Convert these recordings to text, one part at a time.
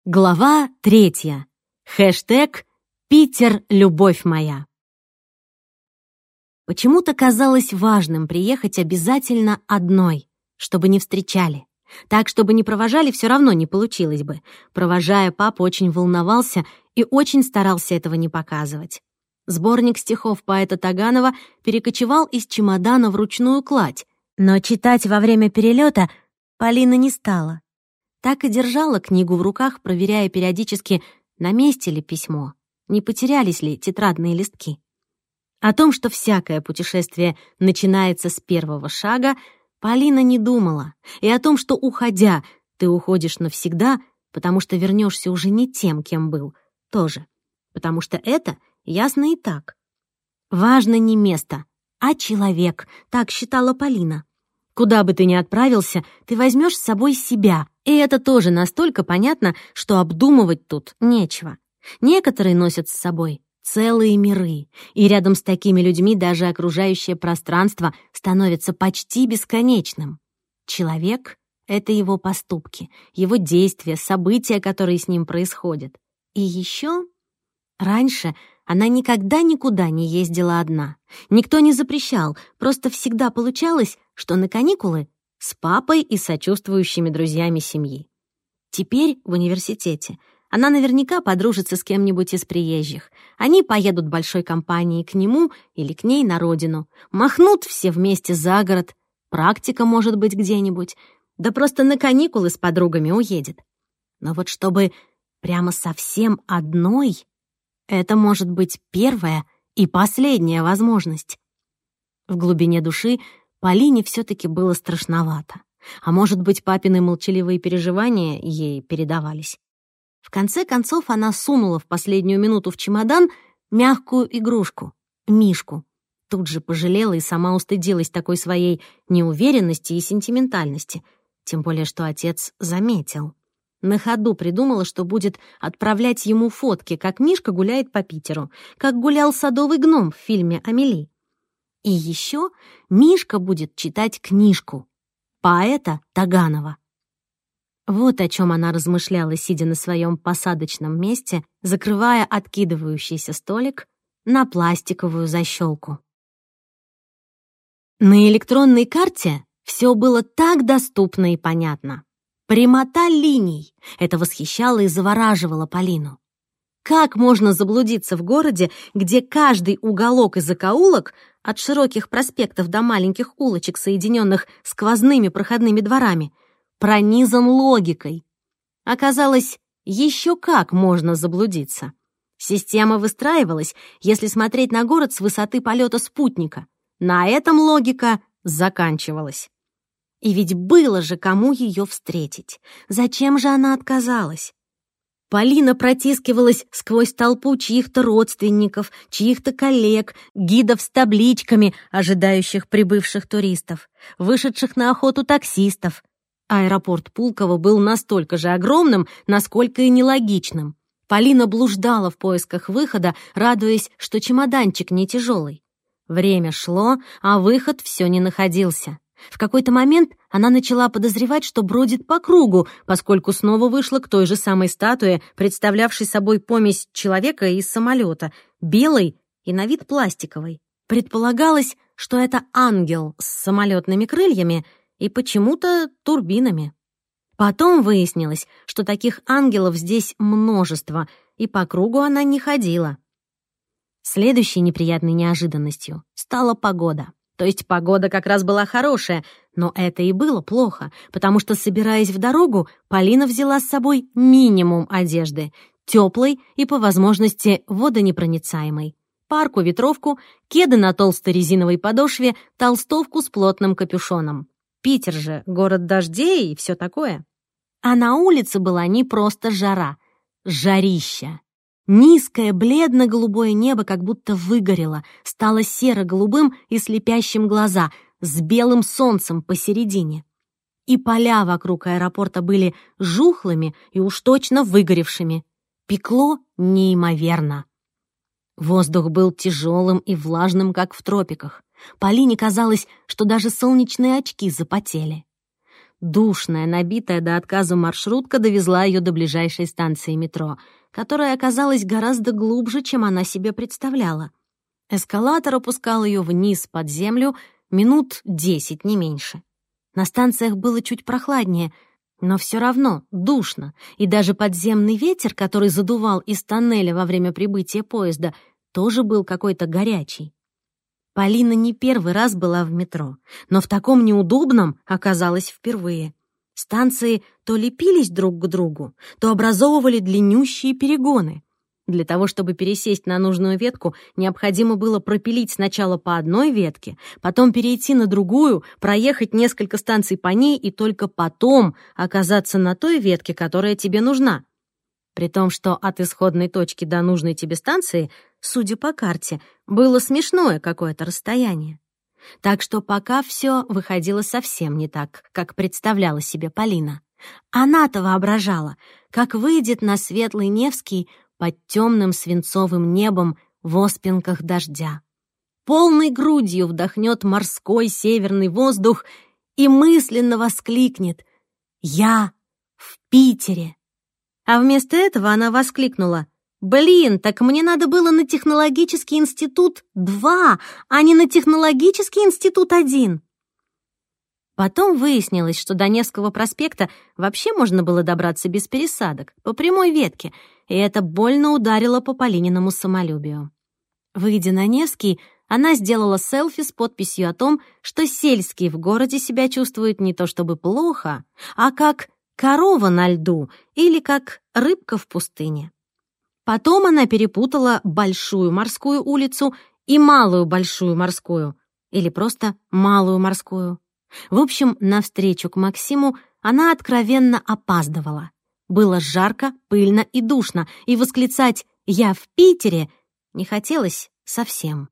Глава 3. Хэштег «Питер, любовь моя». Почему-то казалось важным приехать обязательно одной, чтобы не встречали. Так, чтобы не провожали, все равно не получилось бы. Провожая, папа очень волновался и очень старался этого не показывать. Сборник стихов поэта Таганова перекочевал из чемодана в ручную кладь, но читать во время перелета Полина не стала. Так и держала книгу в руках, проверяя периодически, на месте ли письмо, не потерялись ли тетрадные листки. О том, что всякое путешествие начинается с первого шага, Полина не думала, и о том, что, уходя, ты уходишь навсегда, потому что вернешься уже не тем, кем был, тоже, потому что это ясно и так. Важно не место, а человек, так считала Полина. Куда бы ты ни отправился, ты возьмешь с собой себя, и это тоже настолько понятно, что обдумывать тут нечего. Некоторые носят с собой целые миры, и рядом с такими людьми даже окружающее пространство становится почти бесконечным. Человек — это его поступки, его действия, события, которые с ним происходят. И еще раньше она никогда никуда не ездила одна. Никто не запрещал, просто всегда получалось, что на каникулы с папой и сочувствующими друзьями семьи. Теперь в университете она наверняка подружится с кем-нибудь из приезжих. Они поедут большой компанией к нему или к ней на родину, махнут все вместе за город, практика может быть где-нибудь, да просто на каникулы с подругами уедет. Но вот чтобы прямо совсем одной, это может быть первая и последняя возможность. В глубине души Полине все-таки было страшновато. А может быть, папины молчаливые переживания ей передавались. В конце концов, она сунула в последнюю минуту в чемодан мягкую игрушку — Мишку. Тут же пожалела и сама устыдилась такой своей неуверенности и сентиментальности. Тем более, что отец заметил. На ходу придумала, что будет отправлять ему фотки, как Мишка гуляет по Питеру, как гулял садовый гном в фильме «Амели». И еще Мишка будет читать книжку поэта Таганова. Вот о чем она размышляла, сидя на своем посадочном месте, закрывая откидывающийся столик на пластиковую защелку. На электронной карте все было так доступно и понятно. Прямота линий — это восхищало и завораживало Полину. Как можно заблудиться в городе, где каждый уголок и закоулок, от широких проспектов до маленьких улочек, соединенных сквозными проходными дворами, пронизан логикой? Оказалось, еще как можно заблудиться. Система выстраивалась, если смотреть на город с высоты полета спутника. На этом логика заканчивалась. И ведь было же кому ее встретить. Зачем же она отказалась? Полина протискивалась сквозь толпу чьих-то родственников, чьих-то коллег, гидов с табличками, ожидающих прибывших туристов, вышедших на охоту таксистов. Аэропорт Пулково был настолько же огромным, насколько и нелогичным. Полина блуждала в поисках выхода, радуясь, что чемоданчик не тяжелый. Время шло, а выход все не находился. В какой-то момент она начала подозревать, что бродит по кругу, поскольку снова вышла к той же самой статуе, представлявшей собой помесь человека и самолета, белой и на вид пластиковой. Предполагалось, что это ангел с самолетными крыльями и почему-то турбинами. Потом выяснилось, что таких ангелов здесь множество, и по кругу она не ходила. Следующей неприятной неожиданностью стала погода. То есть погода как раз была хорошая, но это и было плохо, потому что, собираясь в дорогу, Полина взяла с собой минимум одежды, теплой и, по возможности, водонепроницаемой. Парку-ветровку, кеды на толстой резиновой подошве, толстовку с плотным капюшоном. Питер же — город дождей и все такое. А на улице была не просто жара, жарища. Низкое, бледно-голубое небо как будто выгорело, стало серо-голубым и слепящим глаза, с белым солнцем посередине. И поля вокруг аэропорта были жухлыми и уж точно выгоревшими. Пекло неимоверно. Воздух был тяжелым и влажным, как в тропиках. Полине казалось, что даже солнечные очки запотели. Душная, набитая до отказа маршрутка довезла ее до ближайшей станции метро, которая оказалась гораздо глубже, чем она себе представляла. Эскалатор опускал ее вниз под землю минут 10, не меньше. На станциях было чуть прохладнее, но все равно душно, и даже подземный ветер, который задувал из тоннеля во время прибытия поезда, тоже был какой-то горячий. Полина не первый раз была в метро, но в таком неудобном оказалась впервые. Станции то лепились друг к другу, то образовывали длиннющие перегоны. Для того, чтобы пересесть на нужную ветку, необходимо было пропилить сначала по одной ветке, потом перейти на другую, проехать несколько станций по ней и только потом оказаться на той ветке, которая тебе нужна. При том, что от исходной точки до нужной тебе станции, судя по карте, было смешное какое-то расстояние. Так что пока все выходило совсем не так, как представляла себе Полина. Она-то воображала, как выйдет на светлый Невский под темным свинцовым небом в оспинках дождя. Полной грудью вдохнет морской северный воздух и мысленно воскликнет: «Я в Питере!» А вместо этого она воскликнула: «Блин, так мне надо было на технологический институт 2, а не на технологический институт 1». Потом выяснилось, что до Невского проспекта вообще можно было добраться без пересадок, по прямой ветке, и это больно ударило по Полининому самолюбию. Выйдя на Невский, она сделала селфи с подписью о том, что сельские в городе себя чувствуют не то чтобы плохо, а как корова на льду или как рыбка в пустыне. Потом она перепутала Большую морскую улицу и Малую Большую морскую, или просто Малую морскую. В общем, навстречу к Максиму она откровенно опаздывала. Было жарко, пыльно и душно, и восклицать «Я в Питере» не хотелось совсем.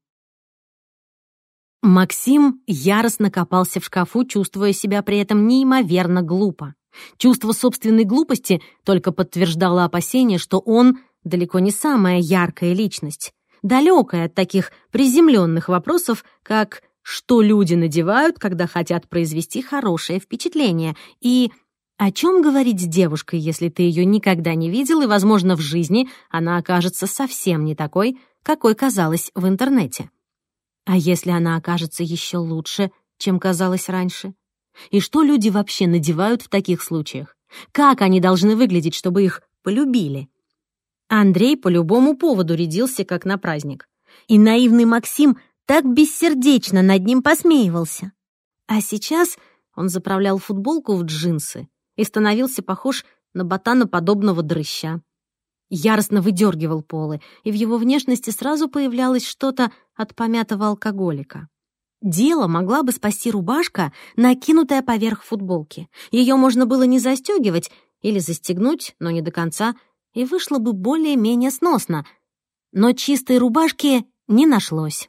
Максим яростно копался в шкафу, чувствуя себя при этом неимоверно глупо. Чувство собственной глупости только подтверждало опасение, что он далеко не самая яркая личность, далекая от таких приземленных вопросов, как «что люди надевают, когда хотят произвести хорошее впечатление?» и «о чем говорить с девушкой, если ты ее никогда не видел, и, возможно, в жизни она окажется совсем не такой, какой казалась в интернете? А если она окажется еще лучше, чем казалось раньше? И что люди вообще надевают в таких случаях? Как они должны выглядеть, чтобы их полюбили?» Андрей по любому поводу рядился, как на праздник. И наивный Максим так бессердечно над ним посмеивался. А сейчас он заправлял футболку в джинсы и становился похож на ботаноподобного дрыща. Яростно выдергивал полы, и в его внешности сразу появлялось что-то от помятого алкоголика. Дело могла бы спасти рубашка, накинутая поверх футболки. Ее можно было не застегивать или застегнуть, но не до конца, и вышло бы более-менее сносно. Но чистой рубашки не нашлось.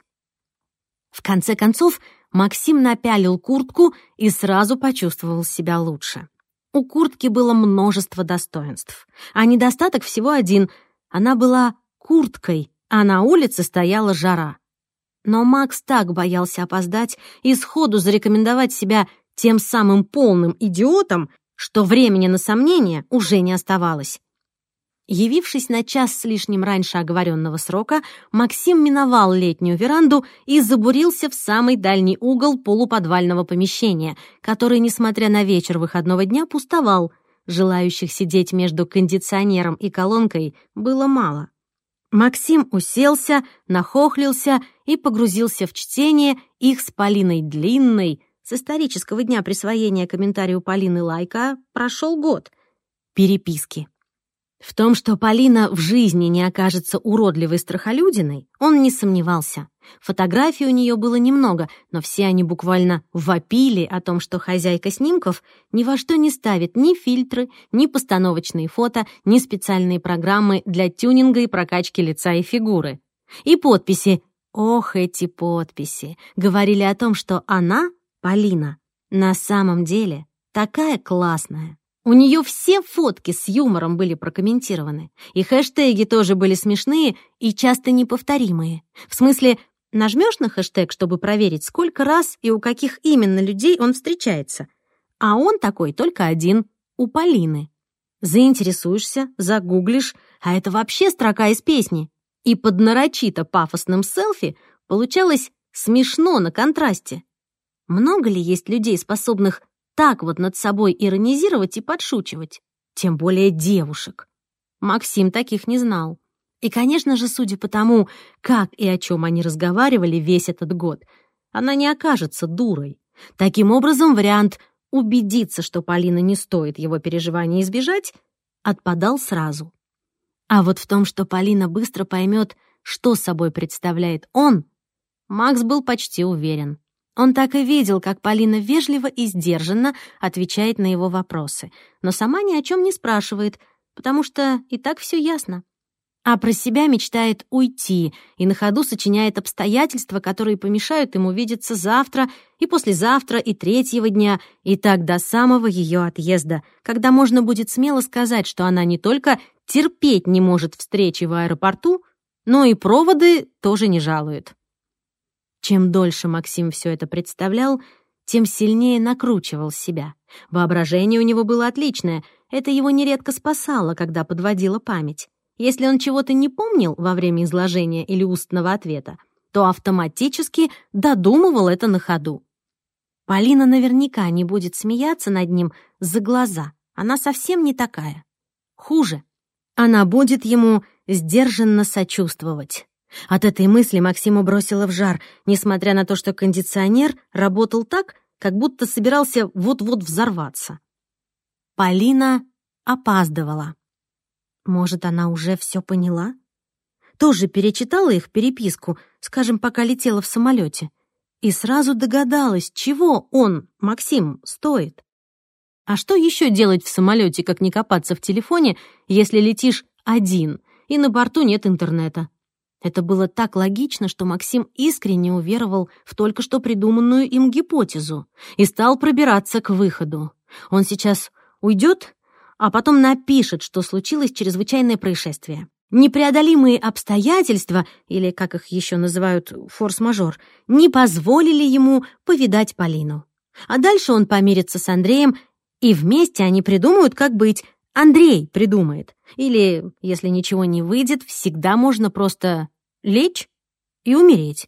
В конце концов, Максим напялил куртку и сразу почувствовал себя лучше. У куртки было множество достоинств, а недостаток всего один — она была курткой, а на улице стояла жара. Но Макс так боялся опоздать и сходу зарекомендовать себя тем самым полным идиотом, что времени на сомнения уже не оставалось. Явившись на час с лишним раньше оговоренного срока, Максим миновал летнюю веранду и забурился в самый дальний угол полуподвального помещения, который, несмотря на вечер выходного дня, пустовал. Желающих сидеть между кондиционером и колонкой было мало. Максим уселся, нахохлился и погрузился в чтение их с Полиной длинной, с исторического дня присвоения комментарию Полины лайка прошел год, переписки. В том, что Полина в жизни не окажется уродливой страхолюдиной, он не сомневался. Фотографий у нее было немного, но все они буквально вопили о том, что хозяйка снимков ни во что не ставит ни фильтры, ни постановочные фото, ни специальные программы для тюнинга и прокачки лица и фигуры. И подписи, ох, эти подписи, говорили о том, что она, Полина, на самом деле такая классная. У нее все фотки с юмором были прокомментированы, и хэштеги тоже были смешные и часто неповторимые. В смысле, нажмешь на хэштег, чтобы проверить, сколько раз и у каких именно людей он встречается, А он такой только один, у Полины. Заинтересуешься, загуглишь, а это вообще строка из песни. И под нарочито пафосным селфи получалось смешно на контрасте. Много ли есть людей, способных так вот над собой иронизировать и подшучивать? Тем более девушек. Максим таких не знал. И, конечно же, судя по тому, как и о чем они разговаривали весь этот год, она не окажется дурой. Таким образом, вариант убедиться, что Полина не стоит его переживаний избежать, отпадал сразу. А вот в том, что Полина быстро поймет, что собой представляет он, Макс был почти уверен. Он так и видел, как Полина вежливо и сдержанно отвечает на его вопросы, но сама ни о чем не спрашивает, потому что и так все ясно. А про себя мечтает уйти и на ходу сочиняет обстоятельства, которые помешают ему видеться завтра и послезавтра и третьего дня, и так до самого ее отъезда, когда можно будет смело сказать, что она не только терпеть не может встречи в аэропорту, но и проводы тоже не жалует. Чем дольше Максим все это представлял, тем сильнее накручивал себя. Воображение у него было отличное, это его нередко спасало, когда подводила память. Если он чего-то не помнил во время изложения или устного ответа, то автоматически додумывал это на ходу. Полина наверняка не будет смеяться над ним за глаза. Она совсем не такая. Хуже. Она будет ему сдержанно сочувствовать. От этой мысли Максиму бросило в жар, несмотря на то, что кондиционер работал так, как будто собирался вот-вот взорваться. Полина опаздывала. Может, она уже все поняла? Тоже перечитала их переписку, скажем, пока летела в самолете, и сразу догадалась, чего он, Максим, стоит. А что еще делать в самолете, как не копаться в телефоне, если летишь один, и на борту нет интернета? Это было так логично, что Максим искренне уверовал в только что придуманную им гипотезу и стал пробираться к выходу. Он сейчас уйдет, а потом напишет, что случилось чрезвычайное происшествие. Непреодолимые обстоятельства, или, как их еще называют, форс-мажор, не позволили ему повидать Полину. А дальше он помирится с Андреем, и вместе они придумают, как быть. Андрей придумает. Или, если ничего не выйдет, всегда можно просто лечь и умереть.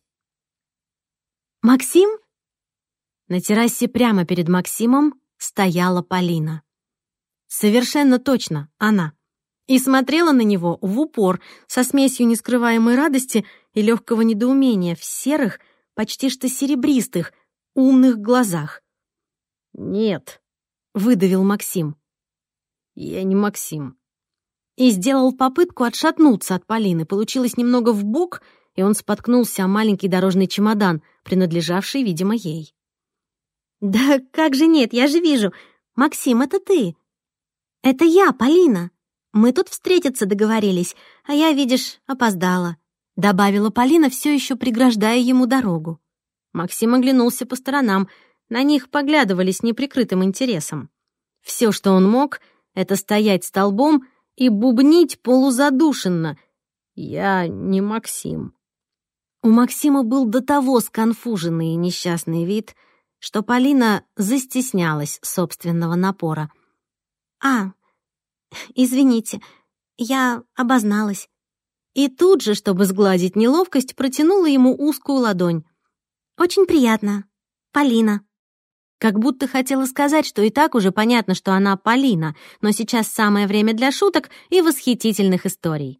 «Максим?» На террасе прямо перед Максимом стояла Полина. Совершенно точно она. И смотрела на него в упор, со смесью нескрываемой радости и легкого недоумения в серых, почти что серебристых, умных глазах. «Нет», — выдавил Максим. «Я не Максим». И сделал попытку отшатнуться от Полины. Получилось немного вбок, и он споткнулся о маленький дорожный чемодан, принадлежавший, видимо, ей. «Да как же нет, я же вижу. Максим, это ты». «Это я, Полина. Мы тут встретиться договорились, а я, видишь, опоздала», — добавила Полина, все еще преграждая ему дорогу. Максим оглянулся по сторонам. На них поглядывали с неприкрытым интересом. Все, что он мог, — это стоять столбом и бубнить полузадушенно. «Я не Максим». У Максима был до того сконфуженный и несчастный вид, что Полина застеснялась собственного напора. «А, извините, я обозналась». И тут же, чтобы сгладить неловкость, протянула ему узкую ладонь. «Очень приятно. Полина». Как будто хотела сказать, что и так уже понятно, что она Полина, но сейчас самое время для шуток и восхитительных историй.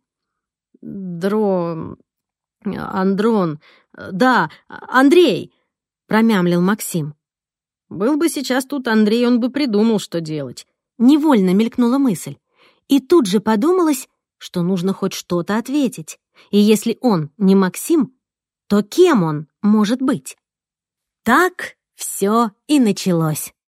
Андрон... Да, Андрей!» — промямлил Максим. «Был бы сейчас тут Андрей, он бы придумал, что делать». Невольно мелькнула мысль. И тут же подумалось, что нужно хоть что-то ответить. И если он не Максим, то кем он может быть? Так все и началось.